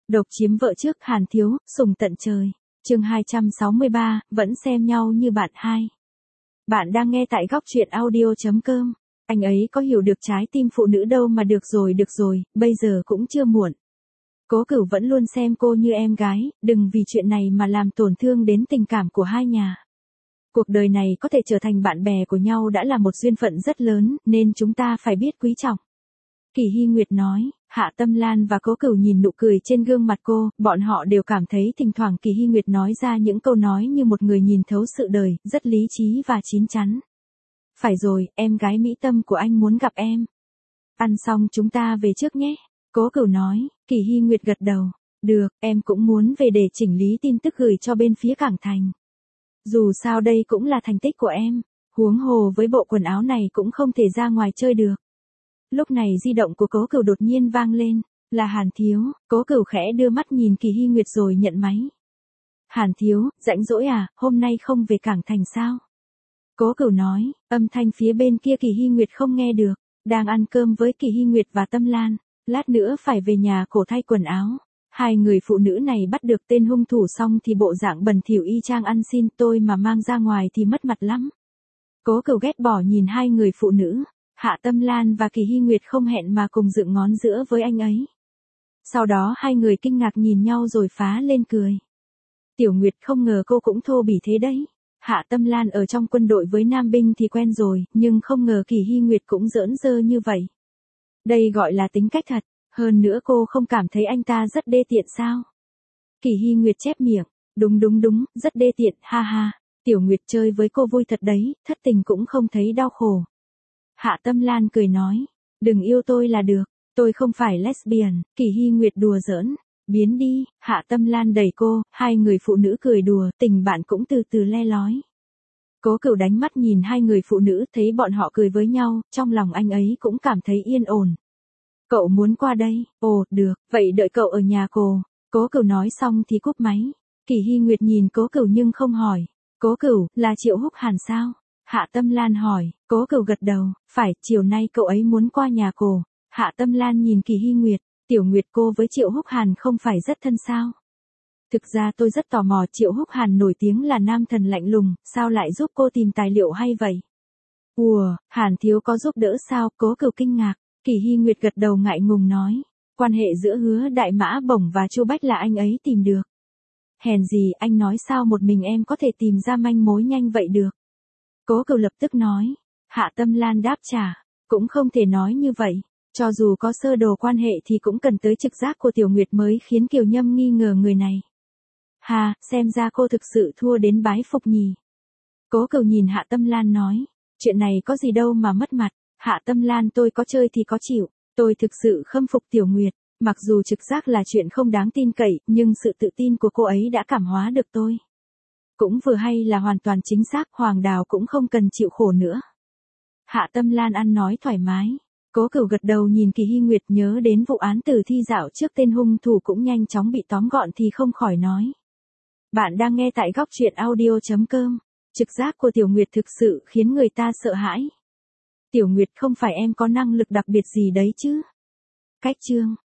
Độc chiếm vợ trước Hàn Thiếu, sùng tận trời. Chương 263, vẫn xem nhau như bạn hai. Bạn đang nghe tại góc truyện audio.com. Anh ấy có hiểu được trái tim phụ nữ đâu mà được rồi, bây giờ cũng chưa muộn. Cố Cửu vẫn luôn xem cô như em gái, đừng vì chuyện này mà làm tổn thương đến tình cảm của hai nhà. Cuộc đời này có thể trở thành bạn bè của nhau đã là một duyên phận rất lớn, nên chúng ta phải biết quý trọng. Kỳ Hy Nguyệt nói. Hạ Tâm Lan và Cố Cửu nhìn nụ cười trên gương mặt cô, bọn họ đều cảm thấy thỉnh thoảng Kỳ Hy Nguyệt nói ra những câu nói như một người nhìn thấu sự đời, rất lý trí và chín chắn. Phải rồi, em gái mỹ tâm của anh muốn gặp em. Ăn xong chúng ta về trước nhé. Cố Cửu nói. Kỳ Hy Nguyệt gật đầu. Được, em cũng muốn về để chỉnh lý tin tức gửi cho bên phía cảng thành. Dù sao đây cũng là thành tích của em, huống hồ với bộ quần áo này cũng không thể ra ngoài chơi được. Lúc này di động của Cố Cửu đột nhiên vang lên, là Hàn Thiếu. Cố Cửu khẽ đưa mắt nhìn Kỳ Hy Nguyệt rồi nhận máy. Hàn Thiếu, rảnh rỗi à, hôm nay không về cảng thành sao? Cố Cửu nói, âm thanh phía bên kia Kỳ Hy Nguyệt không nghe được, đang ăn cơm với Kỳ Hy Nguyệt và Tâm Lan, lát nữa phải về nhà cổ thay quần áo. Hai người phụ nữ này bắt được tên hung thủ xong thì bộ dạng bẩn thỉu y chang ăn xin, tôi mà mang ra ngoài thì mất mặt lắm. Cố Cửu ghét bỏ nhìn hai người phụ nữ. Hạ Tâm Lan và Kỳ Hy Nguyệt không hẹn mà cùng dựng ngón giữa với anh ấy. Sau đó hai người kinh ngạc nhìn nhau rồi phá lên cười. Tiểu Nguyệt, không ngờ cô cũng thô bỉ thế đấy. Hạ Tâm Lan ở trong quân đội với Nam binh thì quen rồi, nhưng không ngờ Kỳ Hy Nguyệt cũng giỡn dơ như vậy. Đây gọi là tính cách thật, hơn nữa cô không cảm thấy anh ta rất đê tiện sao? Kỳ Hy Nguyệt chép miệng, đúng, rất đê tiện, ha ha. Tiểu Nguyệt chơi với cô vui thật đấy, thất tình cũng không thấy đau khổ. Hạ Tâm Lan cười nói, đừng yêu tôi là được, tôi không phải lesbian. Kỳ Hy Nguyệt đùa giỡn, biến đi. Hạ Tâm Lan đẩy cô, hai người phụ nữ cười đùa, tình bạn cũng từ từ le lói. Cố Cửu đánh mắt nhìn hai người phụ nữ, thấy bọn họ cười với nhau, trong lòng anh ấy cũng cảm thấy yên ổn. Cậu muốn qua đây? Ồ, được, vậy đợi cậu ở nhà cô. Cố Cửu nói xong thì cúp máy. Kỳ Hy Nguyệt nhìn Cố Cửu nhưng không hỏi. Cố Cửu, là Triệu Húc Hàn sao? Hạ Tâm Lan hỏi. Cố Cửu gật đầu, phải, chiều nay cậu ấy muốn qua nhà cô. Hạ Tâm Lan nhìn Kỳ Hy Nguyệt, Tiểu Nguyệt, cô với Triệu Húc Hàn không phải rất thân sao? Thực ra tôi rất tò mò, Triệu Húc Hàn nổi tiếng là nam thần lạnh lùng, sao lại giúp cô tìm tài liệu hay vậy? Ủa, Hàn Thiếu có giúp đỡ sao? Cố Cửu kinh ngạc. Kỳ Hy Nguyệt gật đầu ngại ngùng nói, quan hệ giữa Hứa Đại Mã Bổng và Chu Bách là anh ấy tìm được. Hèn gì, anh nói sao một mình em có thể tìm ra manh mối nhanh vậy được? Cố Cửu lập tức nói. Hạ Tâm Lan đáp trả, cũng không thể nói như vậy, cho dù có sơ đồ quan hệ thì cũng cần tới trực giác của Tiểu Nguyệt mới khiến Kiều Nhâm nghi ngờ người này. Hà, xem ra cô thực sự thua đến bái phục nhỉ. Cố Cửu nhìn Hạ Tâm Lan nói, chuyện này có gì đâu mà mất mặt. Hạ Tâm Lan, tôi có chơi thì có chịu, tôi thực sự khâm phục Tiểu Nguyệt, mặc dù trực giác là chuyện không đáng tin cậy, nhưng sự tự tin của cô ấy đã cảm hóa được tôi. Cũng vừa hay là hoàn toàn chính xác, Hoàng Đào cũng không cần chịu khổ nữa. Hạ Tâm Lan ăn nói thoải mái. Cố Cửu gật đầu nhìn Kỳ Hy Nguyệt, nhớ đến vụ án tử thi dạo trước tên hung thủ cũng nhanh chóng bị tóm gọn thì không khỏi nói. Bạn đang nghe tại góc truyện audio.com. Trực giác của Tiểu Nguyệt thực sự khiến người ta sợ hãi. Tiểu Nguyệt, không phải em có năng lực đặc biệt gì đấy chứ? Cách chương.